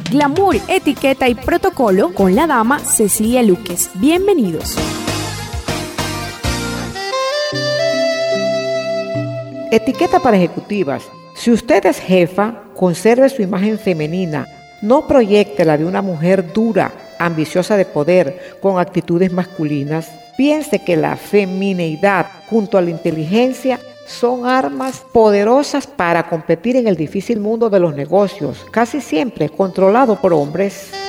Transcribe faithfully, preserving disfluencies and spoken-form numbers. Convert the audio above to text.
glamour, etiqueta y protocolo con la dama Cecilia Luques. Bienvenidos. Etiqueta para ejecutivas. Si usted es jefa, conserve su imagen femenina. No proyecte la de una mujer dura, ambiciosa de poder, con actitudes masculinas. Piense que la femineidad junto a la inteligencia son armas poderosas para competir en el difícil mundo de los negocios, casi siempre controlado por hombres.